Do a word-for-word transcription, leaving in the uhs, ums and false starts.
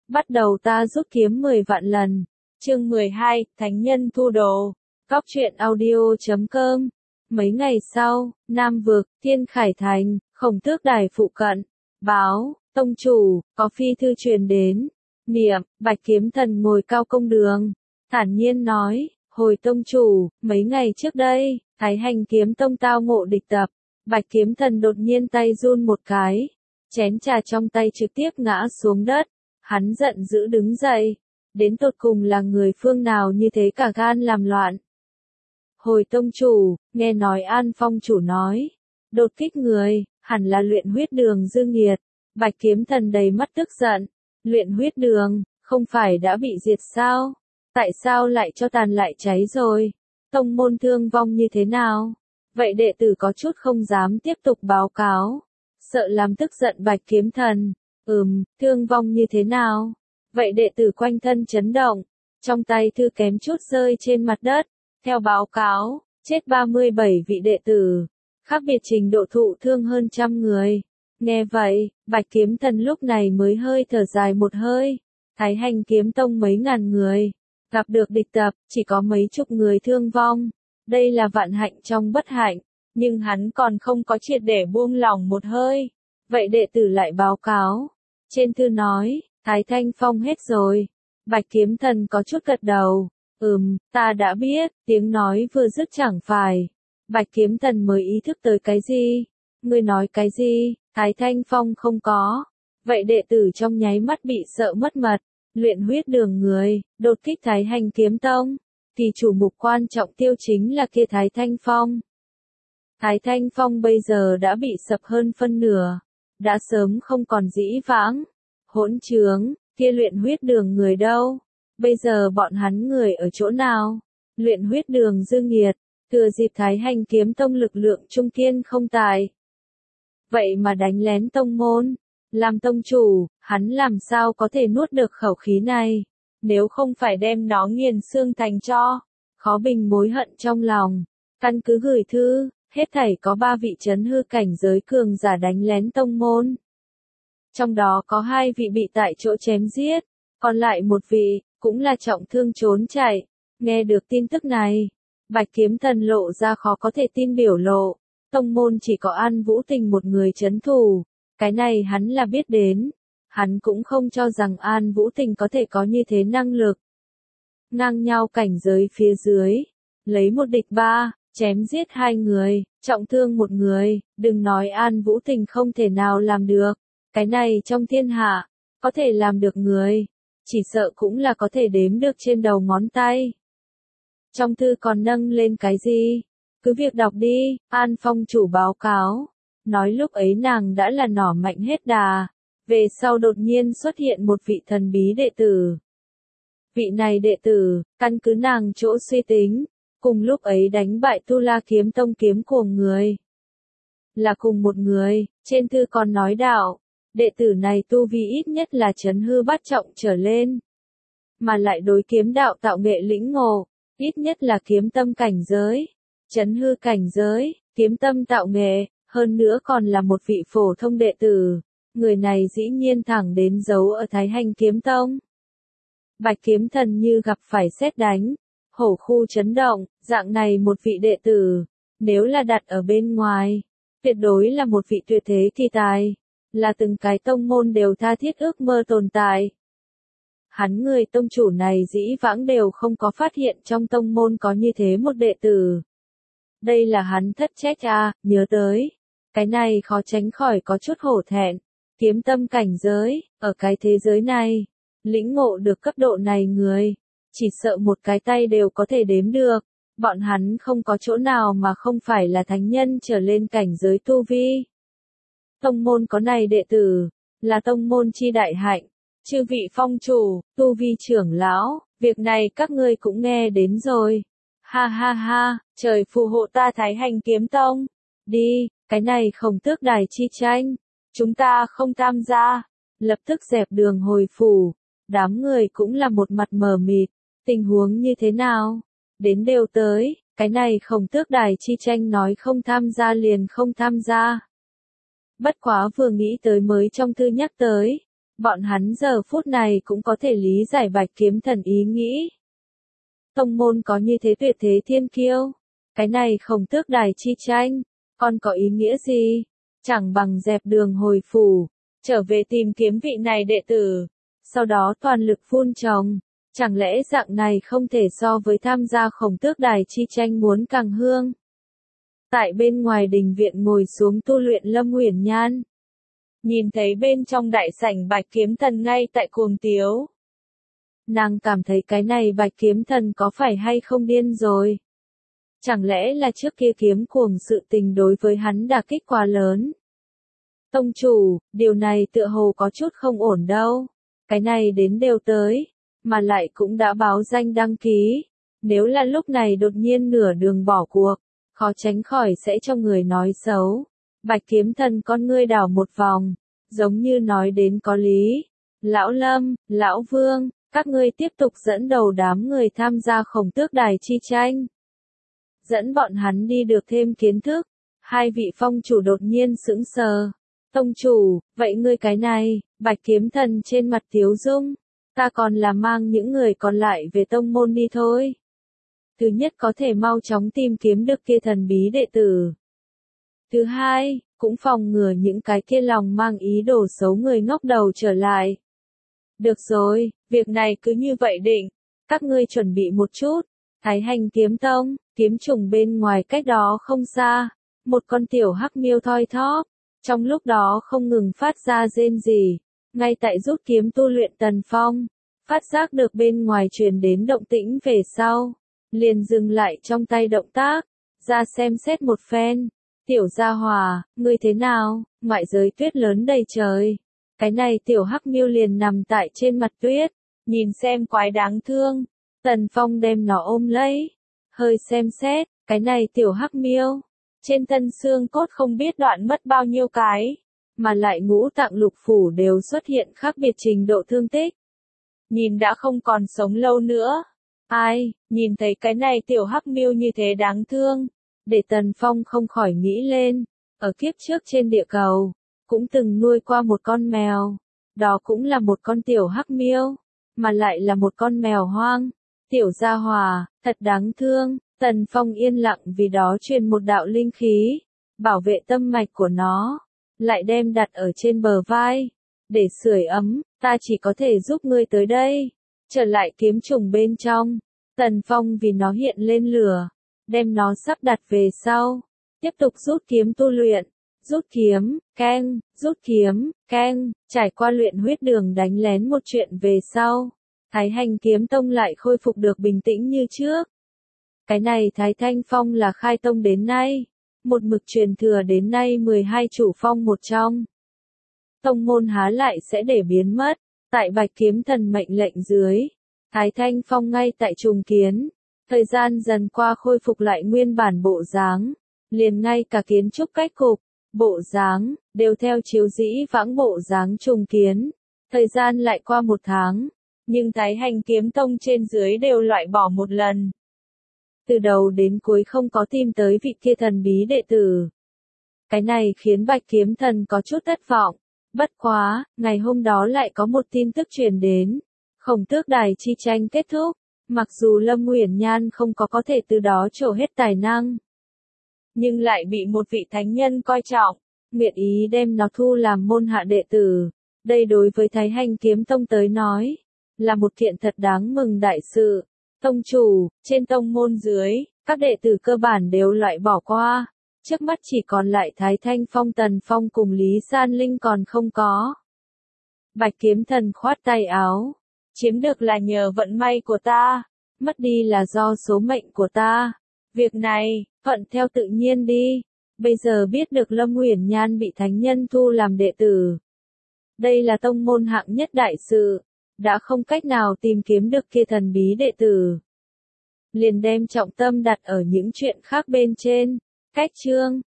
bắt đầu ta rút kiếm mười vạn lần. Chương mười hai, Thánh nhân thu đồ. Góc truyện audio chấm com. Mấy ngày sau, Nam Vực, Thiên Khải Thành, Khổng Tước Đài phụ cận. Báo, tông chủ, có phi thư truyền đến. Niệm, Bạch Kiếm Thần ngồi cao công đường. Thản nhiên nói, hồi tông chủ, mấy ngày trước đây, Thái Hành Kiếm Tông tao ngộ địch tập. Bạch Kiếm Thần đột nhiên tay run một cái. Chén trà trong tay trực tiếp ngã xuống đất. Hắn giận dữ đứng dậy. Đến tột cùng là người phương nào như thế cả gan làm loạn. Hồi tông chủ, nghe nói An Phong chủ nói. Đột kích người, hẳn là luyện huyết đường dư nghiệt. Bạch Kiếm Thần đầy mắt tức giận. Luyện huyết đường, không phải đã bị diệt sao? Tại sao lại cho tàn lại cháy rồi? Tông môn thương vong như thế nào? Vậy đệ tử có chút không dám tiếp tục báo cáo. Sợ làm tức giận Bạch Kiếm Thần. Ừm, thương vong như thế nào? Vậy đệ tử quanh thân chấn động. Trong tay thư kém chút rơi trên mặt đất. Theo báo cáo, chết ba mươi bảy vị đệ tử. Khác biệt trình độ thụ thương hơn trăm người. Nghe vậy, Bạch Kiếm Thần lúc này mới hơi thở dài một hơi. Thái Hành Kiếm Tông mấy ngàn người. Gặp được địch tập, chỉ có mấy chục người thương vong. Đây là vạn hạnh trong bất hạnh. Nhưng hắn còn không có triệt để buông lỏng một hơi. Vậy đệ tử lại báo cáo. Trên thư nói, Thái Thanh Phong hết rồi. Bạch Kiếm Thần có chút gật đầu. Ừm, ta đã biết, tiếng nói vừa dứt chẳng phải. Bạch Kiếm Thần mới ý thức tới cái gì? Ngươi nói cái gì? Thái Thanh Phong không có. Vậy đệ tử trong nháy mắt bị sợ mất mật. Luyện huyết đường người, đột kích Thái Hành Kiếm Tông. Thì chủ mục quan trọng tiêu chính là kia Thái Thanh Phong. Thái Thanh Phong bây giờ đã bị sập hơn phân nửa. Đã sớm không còn dĩ vãng. Hỗn trướng, kia luyện huyết đường người đâu? Bây giờ bọn hắn người ở chỗ nào? Luyện huyết đường dư nghiệt, thừa dịp Thái Hành Kiếm Tông lực lượng trung kiên không tài. Vậy mà đánh lén tông môn. Làm tông chủ, hắn làm sao có thể nuốt được khẩu khí này? Nếu không phải đem nó nghiền xương thành tro, khó bình mối hận trong lòng. Căn cứ gửi thư, hết thảy có ba vị chấn hư cảnh giới cường giả đánh lén tông môn. Trong đó có hai vị bị tại chỗ chém giết, còn lại một vị, cũng là trọng thương trốn chạy. Nghe được tin tức này, Bạch Kiếm Thần lộ ra khó có thể tin biểu lộ. Tông môn chỉ có An Vũ Tình một người trấn thủ. Cái này hắn là biết đến. Hắn cũng không cho rằng An Vũ Tình có thể có như thế năng lực. Ngang nhau cảnh giới phía dưới. Lấy một địch ba, chém giết hai người, trọng thương một người. Đừng nói An Vũ Tình không thể nào làm được. Cái này trong thiên hạ, có thể làm được người. Chỉ sợ cũng là có thể đếm được trên đầu ngón tay. Trong thư còn nâng lên cái gì? Cứ việc đọc đi, An Phong chủ báo cáo. Nói lúc ấy nàng đã là nỏ mạnh hết đà. Về sau đột nhiên xuất hiện một vị thần bí đệ tử. Vị này đệ tử, căn cứ nàng chỗ suy tính, cùng lúc ấy đánh bại Tu La Kiếm Tông kiếm của người. Là cùng một người, trên thư còn nói đạo, đệ tử này tu vi ít nhất là chấn hư bát trọng trở lên. Mà lại đối kiếm đạo tạo nghệ lĩnh ngộ, ít nhất là kiếm tâm cảnh giới, chấn hư cảnh giới, kiếm tâm tạo nghệ. Hơn nữa còn là một vị phổ thông đệ tử. Người này dĩ nhiên thẳng đến giấu ở Thái Hành Kiếm Tông. Bạch Kiếm Thần như gặp phải sét đánh. Hổ khu chấn động, dạng này một vị đệ tử. Nếu là đặt ở bên ngoài, tuyệt đối là một vị tuyệt thế kỳ tài. Là từng cái tông môn đều tha thiết ước mơ tồn tại. Hắn người tông chủ này dĩ vãng đều không có phát hiện trong tông môn có như thế một đệ tử. Đây là hắn thất trách à, nhớ tới. Cái này khó tránh khỏi có chút hổ thẹn. Kiếm tâm cảnh giới, ở cái thế giới này, lĩnh ngộ được cấp độ này người, chỉ sợ một cái tay đều có thể đếm được. Bọn hắn không có chỗ nào mà không phải là thánh nhân trở lên cảnh giới tu vi. Tông môn có này đệ tử, là tông môn chi đại hạnh. Chư vị phong chủ, tu vi trưởng lão, việc này các ngươi cũng nghe đến rồi. Ha ha ha, trời phù hộ ta Thái Hành Kiếm Tông. Đi, cái này Khổng Tước Đài chi tranh. Chúng ta không tham gia. Lập tức dẹp đường hồi phủ. Đám người cũng là một mặt mờ mịt. Tình huống như thế nào? Đến đều tới, cái này Khổng Tước Đài chi tranh nói không tham gia liền không tham gia. Bất quá vừa nghĩ tới mới trong thư nhắc tới. Bọn hắn giờ phút này cũng có thể lý giải Bạch Kiếm Thần ý nghĩ. Tông môn có như thế tuyệt thế thiên kiêu, cái này Khổng Tước Đài chi tranh, còn có ý nghĩa gì? Chẳng bằng dẹp đường hồi phủ, trở về tìm kiếm vị này đệ tử, sau đó toàn lực phun trồng, chẳng lẽ dạng này không thể so với tham gia Khổng Tước Đài chi tranh muốn càng hương? Tại bên ngoài đình viện ngồi xuống tu luyện Lâm Uyển Nhan, nhìn thấy bên trong đại sảnh Bạch Kiếm Thần ngay tại cuồng tiếu. Nàng cảm thấy cái này Bạch Kiếm Thần có phải hay không điên rồi? Chẳng lẽ là trước kia kiếm cuồng sự tình đối với hắn đả kích quá lớn? Tông chủ, điều này tựa hồ có chút không ổn đâu. Cái này đến đều tới, mà lại cũng đã báo danh đăng ký. Nếu là lúc này đột nhiên nửa đường bỏ cuộc, khó tránh khỏi sẽ cho người nói xấu. Bạch Kiếm Thần con ngươi đảo một vòng, giống như nói đến có lý. Lão Lâm, Lão Vương, các ngươi tiếp tục dẫn đầu đám người tham gia Khổng Tước Đài chi tranh. Dẫn bọn hắn đi được thêm kiến thức. Hai vị phong chủ đột nhiên sững sờ. Tông chủ, vậy ngươi cái này, Bạch Kiếm Thần trên mặt tiếu dung. Ta còn là mang những người còn lại về tông môn đi thôi. Thứ nhất có thể mau chóng tìm kiếm được kia thần bí đệ tử. Thứ hai, cũng phòng ngừa những cái kia lòng mang ý đồ xấu người ngốc đầu trở lại. Được rồi, việc này cứ như vậy định. Các ngươi chuẩn bị một chút. Thái Hành Kiếm Tông, kiếm trùng bên ngoài cách đó không xa. Một con tiểu hắc miêu thoi thóp. Trong lúc đó không ngừng phát ra rên rỉ. Ngay tại rút kiếm tu luyện Tần Phong. Phát giác được bên ngoài truyền đến động tĩnh về sau. Liền dừng lại trong tay động tác. Ra xem xét một phen. Tiểu gia hòa, ngươi thế nào? Ngoại giới tuyết lớn đầy trời. Cái này tiểu hắc miêu liền nằm tại trên mặt tuyết. Nhìn xem quái đáng thương. Tần Phong đem nó ôm lấy. Hơi xem xét, cái này tiểu hắc miêu. Trên thân xương cốt không biết đoạn mất bao nhiêu cái. Mà lại ngũ tạng lục phủ đều xuất hiện khác biệt trình độ thương tích. Nhìn đã không còn sống lâu nữa. Ai, nhìn thấy cái này tiểu hắc miêu như thế đáng thương. Để Tần Phong không khỏi nghĩ lên. Ở kiếp trước trên địa cầu, cũng từng nuôi qua một con mèo. Đó cũng là một con tiểu hắc miêu. Mà lại là một con mèo hoang. Tiểu gia hòa, thật đáng thương. Tần Phong yên lặng vì đó truyền một đạo linh khí. Bảo vệ tâm mạch của nó. Lại đem đặt ở trên bờ vai. Để sưởi ấm, ta chỉ có thể giúp ngươi tới đây. Trở lại kiếm trùng bên trong. Tần Phong vì nó hiện lên lửa. Đem nó sắp đặt về sau. Tiếp tục rút kiếm tu luyện. Rút kiếm, keng, rút kiếm, keng. Trải qua luyện huyết đường đánh lén một chuyện về sau. Thái Hành Kiếm Tông lại khôi phục được bình tĩnh như trước. Cái này Thái Thanh Phong là khai tông đến nay. Một mực truyền thừa đến nay mười hai chủ phong một trong. Tông môn há lại sẽ để biến mất. Tại Bạch Kiếm Thần mệnh lệnh dưới. Thái Thanh Phong ngay tại trùng kiến. Thời gian dần qua khôi phục lại nguyên bản bộ dáng. Liền ngay cả kiến trúc cách cục, bộ dáng, đều theo chiếu dĩ vãng bộ dáng trùng kiến. Thời gian lại qua một tháng. Nhưng Thái Hành Kiếm Tông trên dưới đều loại bỏ một lần. Từ đầu đến cuối không có tìm tới vị kia thần bí đệ tử. Cái này khiến Bạch Kiếm Thần có chút thất vọng. Bất quá, ngày hôm đó lại có một tin tức truyền đến. Khổng Tước Đài chi tranh kết thúc. Mặc dù Lâm Uyển Nhan không có có thể từ đó trổ hết tài năng. Nhưng lại bị một vị thánh nhân coi trọng. Nguyện ý đem nó thu làm môn hạ đệ tử. Đây đối với Thái Hành Kiếm Tông tới nói. Là một kiện thật đáng mừng đại sự. Tông chủ, trên tông môn dưới, các đệ tử cơ bản đều loại bỏ qua. Trước mắt chỉ còn lại Thái Thanh Phong Tần Phong cùng Lý San Linh còn không có. Bạch Kiếm Thần khoát tay áo. Chiếm được là nhờ vận may của ta. Mất đi là do số mệnh của ta. Việc này, thuận theo tự nhiên đi. Bây giờ biết được Lâm Uyển Nhan bị thánh nhân thu làm đệ tử. Đây là tông môn hạng nhất đại sự. Đã không cách nào tìm kiếm được kia thần bí đệ tử. Liền đem trọng tâm đặt ở những chuyện khác bên trên. Cách chương